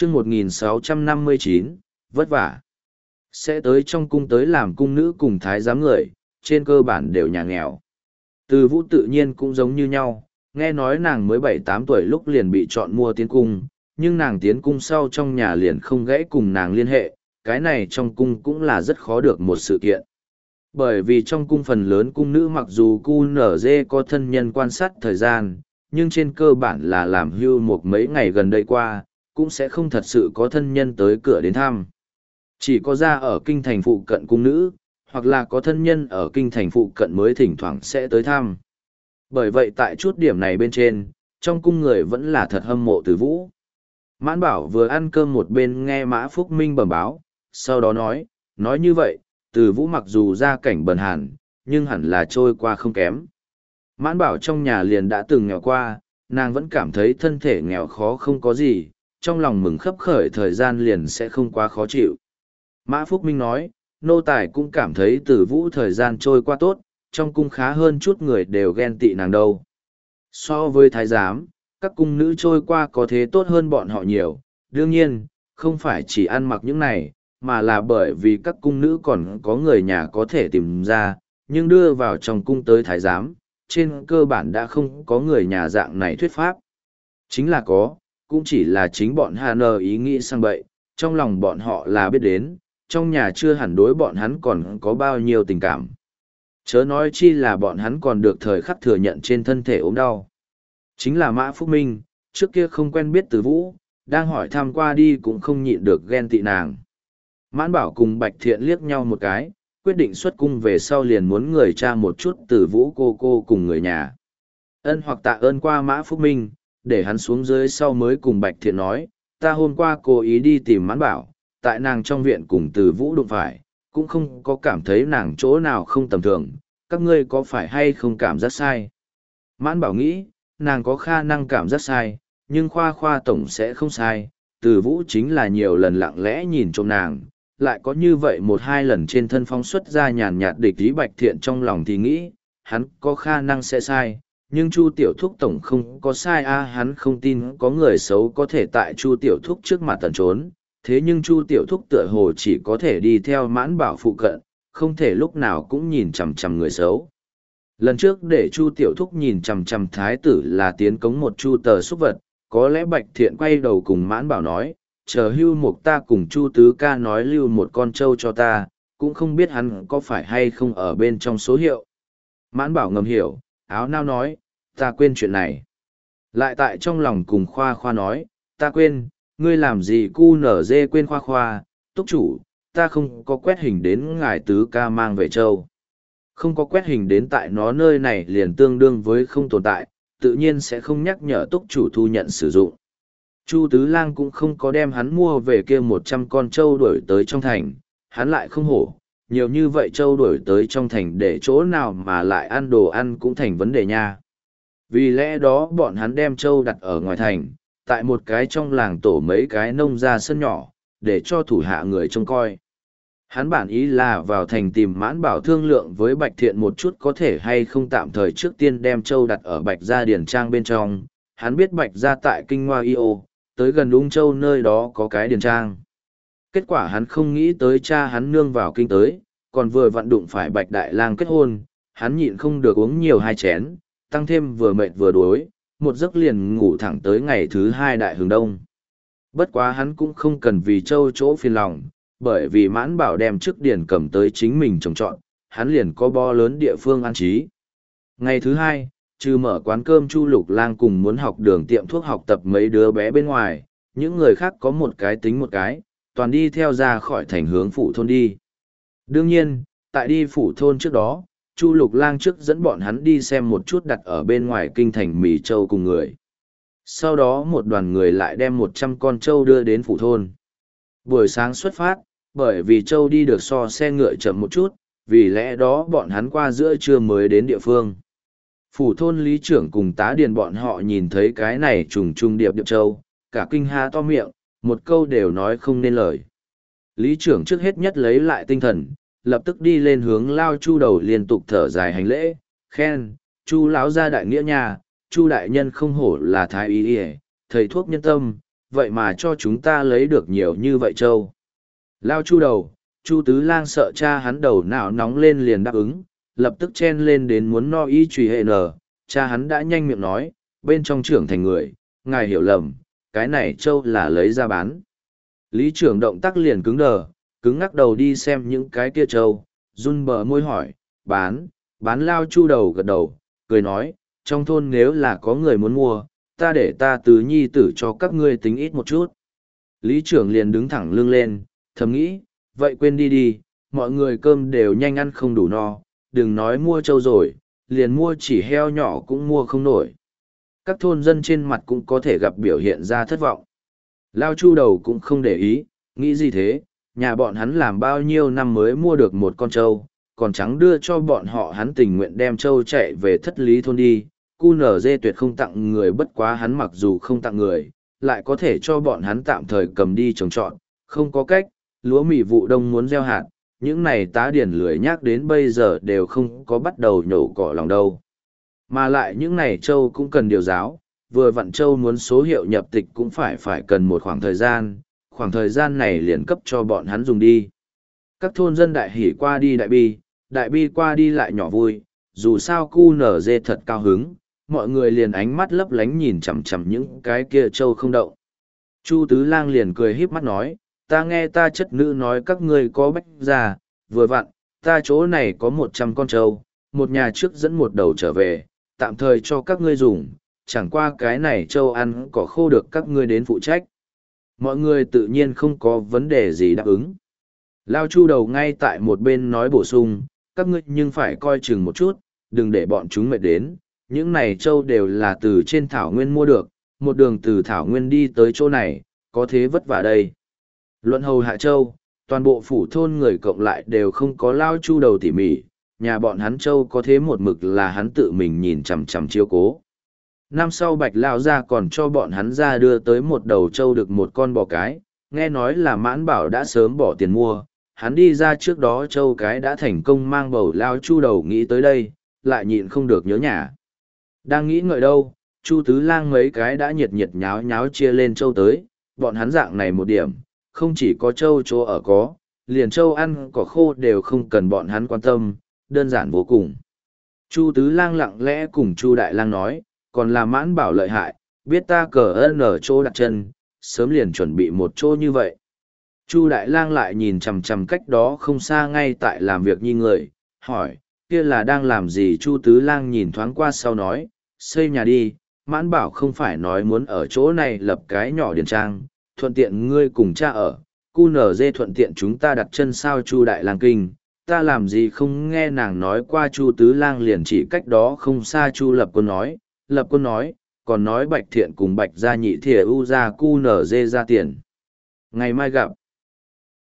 chương 1659, vất vả. Sẽ tới trong cung tới làm cung nữ cùng thái giám người, trên cơ bản đều nhà nghèo. Từ Vũ tự nhiên cũng giống như nhau, nghe nói nàng mới 7-8 tuổi lúc liền bị chọn mua tiến cung, nhưng nàng tiến cung sau trong nhà liền không gãy cùng nàng liên hệ, cái này trong cung cũng là rất khó được một sự kiện. Bởi vì trong cung phần lớn cung nữ mặc dù QNZ có thân nhân quan sát thời gian, nhưng trên cơ bản là làm hưu một mấy ngày gần đây qua, cũng sẽ không thật sự có thân nhân tới cửa đến thăm. Chỉ có ra ở kinh thành phụ cận cung nữ, hoặc là có thân nhân ở kinh thành phụ cận mới thỉnh thoảng sẽ tới thăm. Bởi vậy tại chút điểm này bên trên, trong cung người vẫn là thật hâm mộ Từ Vũ. Mãn Bảo vừa ăn cơm một bên nghe Mã Phúc Minh bẩm báo, sau đó nói như vậy, Từ Vũ mặc dù gia cảnh bần hàn, nhưng hẳn là trôi qua không kém. Mãn Bảo trong nhà liền đã từng nghèo qua, nàng vẫn cảm thấy thân thể nghèo khó không có gì, trong lòng mừng khấp khởi thời gian liền sẽ không quá khó chịu. Mã Phúc Minh nói, nô tài cũng cảm thấy Từ Vũ thời gian trôi qua tốt, trong cung khá hơn chút người đều ghen tị nàng đâu. So với thái giám, các cung nữ trôi qua có thế tốt hơn bọn họ nhiều, đương nhiên, không phải chỉ ăn mặc những này, mà là bởi vì các cung nữ còn có người nhà có thể tìm ra, nhưng đưa vào trong cung tới thái giám, trên cơ bản đã không có người nhà dạng này thuyết pháp. Chính là có, cũng chỉ là chính bọn Hà Nờ ý nghĩ sang bậy, trong lòng bọn họ là biết đến, trong nhà chưa hẳn đối bọn hắn còn có bao nhiêu tình cảm. Chớ nói chi là bọn hắn còn được thời khắc thừa nhận trên thân thể ốm đau. Chính là Mã Phúc Minh, trước kia không quen biết Từ Vũ, đang hỏi thăm qua đi cũng không nhịn được ghen tị nàng. Mãn Bảo cùng Bạch Thiện liếc nhau một cái, quyết định xuất cung về sau liền muốn người cha một chút Từ Vũ cô cùng người nhà. Ân hoặc tạ ơn qua Mã Phúc Minh, để hắn xuống dưới sau mới cùng Bạch Thiện nói, ta hôm qua cố ý đi tìm Mãn Bảo, tại nàng trong viện cùng Từ Vũ đụng phải, cũng không có cảm thấy nàng chỗ nào không tầm thường, các ngươi có phải hay không cảm giác sai. Mãn Bảo nghĩ, nàng có khả năng cảm giác sai, nhưng khoa tổng sẽ không sai, Từ Vũ chính là nhiều lần lặng lẽ nhìn trộm nàng, lại có như vậy một hai lần trên thân phóng xuất ra nhàn nhạt địch ý. Bạch Thiện trong lòng thì nghĩ, hắn có khả năng sẽ sai, nhưng Chu Tiểu Thúc tổng không có sai hắn không tin có người xấu có thể tại Chu Tiểu Thúc trước mặt tẩn trốn, thế nhưng Chu Tiểu Thúc tựa hồ chỉ có thể đi theo Mãn Bảo phụ cận, không thể lúc nào cũng nhìn chằm chằm người xấu. Lần trước để Chu Tiểu Thúc nhìn chằm chằm thái tử là tiến cống một chu tờ xúc vật, có lẽ Bạch Thiện quay đầu cùng Mãn Bảo nói, chờ Hưu Mục ta cùng Chu Tứ Ca nói lưu một con trâu cho ta, cũng không biết hắn có phải hay không ở bên trong số hiệu. Mãn Bảo ngầm hiểu, áo nao nói, ta quên chuyện này. Lại tại trong lòng cùng Khoa nói, ta quên, ngươi làm gì cu nở dê quên Khoa, túc chủ, ta không có quét hình đến ngài Tứ Ca mang về châu. Không có quét hình đến tại nó nơi này liền tương đương với không tồn tại, tự nhiên sẽ không nhắc nhở túc chủ thu nhận sử dụng. Chu Tứ Lang cũng không có đem hắn mua về kia 100 con trâu đuổi tới trong thành, hắn lại không hổ, nhiều như vậy trâu đuổi tới trong thành để chỗ nào mà lại ăn đồ ăn cũng thành vấn đề nha. Vì lẽ đó bọn hắn đem trâu đặt ở ngoài thành, tại một cái trong làng tổ mấy cái nông gia sân nhỏ, để cho thủ hạ người trông coi. Hắn bản ý là vào thành tìm Mãn Bảo thương lượng với Bạch Thiện một chút có thể hay không tạm thời trước tiên đem trâu đặt ở Bạch Gia Điển Trang bên trong. Hắn biết Bạch Gia tại Kinh Hoa Yêu, tới gần Ung Châu nơi đó có cái điển trang. Kết quả hắn không nghĩ tới cha hắn nương vào kinh tới, còn vừa vặn đụng phải Bạch Đại Lang kết hôn, hắn nhịn không được uống nhiều hai chén, tăng thêm vừa mệt vừa đuối, một giấc liền ngủ thẳng tới ngày thứ 2 đại hừng đông. Bất quá hắn cũng không cần vì châu chỗ phiền lòng, bởi vì Mãn Bảo đem trước điển cầm tới chính mình trồng trọt, hắn liền có bo lớn địa phương an trí. Ngày thứ 2, trừ mở quán cơm Chu Lục Lang cùng muốn học đường tiệm thuốc học tập mấy đứa bé bên ngoài, những người khác có một cái tính một cái, toàn đi theo ra khỏi thành hướng phủ thôn đi. Đương nhiên, tại đi phủ thôn trước đó, Chu Lục Lang trước dẫn bọn hắn đi xem một chút đặt ở bên ngoài kinh thành Mì Châu cùng người. Sau đó một đoàn người lại đem 100 con trâu đưa đến phủ thôn. Buổi sáng xuất phát, bởi vì trâu đi được so xe ngựa chậm một chút, vì lẽ đó bọn hắn qua giữa trưa mới đến địa phương. Phủ thôn lý trưởng cùng tá điền bọn họ nhìn thấy cái này trùng trùng điệp điệp trâu, cả kinh há to miệng, một câu đều nói không nên lời. Lý trưởng trước hết nhất lấy lại tinh thần, lập tức đi lên hướng lao Chu đầu liên tục thở dài hành lễ, khen, Chu lão gia đại nghĩa nhà, Chu đại nhân không hổ là thái y y, thầy thuốc nhân tâm, vậy mà cho chúng ta lấy được nhiều như vậy châu. Lao Chu đầu, Chu Tứ Lang sợ cha hắn đầu não nóng lên liền đáp ứng, lập tức chen lên đến muốn no y truy hệ nở, cha hắn đã nhanh miệng nói, bên trong trưởng thành người, ngài hiểu lầm, cái này châu là lấy ra bán. Lý trưởng động tác liền cứng đờ, cứng ngắc đầu đi xem những cái kia châu, run bờ môi hỏi, bán. Lao Chu đầu gật đầu, cười nói, trong thôn nếu là có người muốn mua, ta để ta tứ nhi tử cho các ngươi tính ít một chút. Lý trưởng liền đứng thẳng lưng lên, thầm nghĩ, vậy quên đi, mọi người cơm đều nhanh ăn không đủ no, đừng nói mua trâu rồi, liền mua chỉ heo nhỏ cũng mua không nổi. Các thôn dân trên mặt cũng có thể gặp biểu hiện ra thất vọng. Lao Chu đầu cũng không để ý, nghĩ gì thế, nhà bọn hắn làm bao nhiêu năm mới mua được một con trâu, còn trắng đưa cho bọn họ hắn tình nguyện đem trâu chạy về thất lý thôn đi. QNZ tuyệt không tặng người, bất quá hắn mặc dù không tặng người, lại có thể cho bọn hắn tạm thời cầm đi trồng trọt, không có cách, lúa mì vụ đông muốn gieo hạt, những này tá điển lười nhác đến bây giờ đều không có bắt đầu nhổ cỏ lòng đâu. Mà lại những này trâu cũng cần điều giáo, vừa vặn trâu muốn số hiệu nhập tịch cũng phải cần một khoảng thời gian này liền cấp cho bọn hắn dùng đi. Các thôn dân đại hỉ qua đi đại bi qua đi lại nhỏ vui, dù sao QNZ thật cao hứng, mọi người liền ánh mắt lấp lánh nhìn chằm chằm những cái kia trâu không động. Chu Tứ Lang liền cười híp mắt nói, ta nghe ta chất nữ nói các ngươi có bách già, vừa vặn, ta chỗ này có 100 con trâu, một nhà trước dẫn một đầu trở về, tạm thời cho các ngươi dùng, chẳng qua cái này trâu ăn cỏ khô được các ngươi đến phụ trách. Mọi người tự nhiên không có vấn đề gì đáp ứng. Lao Chu đầu ngay tại một bên nói bổ sung, các ngươi nhưng phải coi chừng một chút, đừng để bọn chúng mệt đến, những này trâu đều là từ trên thảo nguyên mua được, một đường từ thảo nguyên đi tới chỗ này, có thế vất vả đây. Luận hầu hạ châu, toàn bộ phủ thôn người cộng lại đều không có Lao Chu đầu tỉ mỉ, nhà bọn hắn châu có thế một mực là hắn tự mình nhìn chằm chằm chiếu cố. Năm sau Bạch Lao ra còn cho bọn hắn ra đưa tới một đầu trâu được một con bò cái, nghe nói là Mãn Bảo đã sớm bỏ tiền mua, hắn đi ra trước đó trâu cái đã thành công mang bầu. Lao Chu đầu nghĩ tới đây, lại nhịn không được nhớ nhà. Đang nghĩ ngợi đâu, Chu Tứ Lang mấy cái đã nhiệt nháo nháo chia lên trâu tới, bọn hắn dạng này một điểm, không chỉ có trâu chỗ ở có, liền trâu ăn cỏ khô đều không cần bọn hắn quan tâm, đơn giản vô cùng. Chu Tứ Lang lặng lẽ cùng Chu Đại Lang nói, còn là Mãn Bảo lợi hại, biết ta cờ ơn ở chỗ đặt chân, sớm liền chuẩn bị một chỗ như vậy. Chu Đại Lang lại nhìn chằm chằm cách đó không xa ngay tại làm việc như người, hỏi, kia là đang làm gì? Chu Tứ Lang nhìn thoáng qua sau nói, xây nhà đi, Mãn Bảo không phải nói muốn ở chỗ này lập cái nhỏ điền trang, thuận tiện ngươi cùng cha ở, QNZ thuận tiện chúng ta đặt chân sao? Chu Đại Lang kinh, ta làm gì không nghe nàng nói qua. Chu Tứ Lang liền chỉ cách đó không xa Chu Lập Quân nói, còn nói Bạch Thiện cùng Bạch Gia Nhị Thìa U ra QNZ ra tiền. Ngày mai gặp.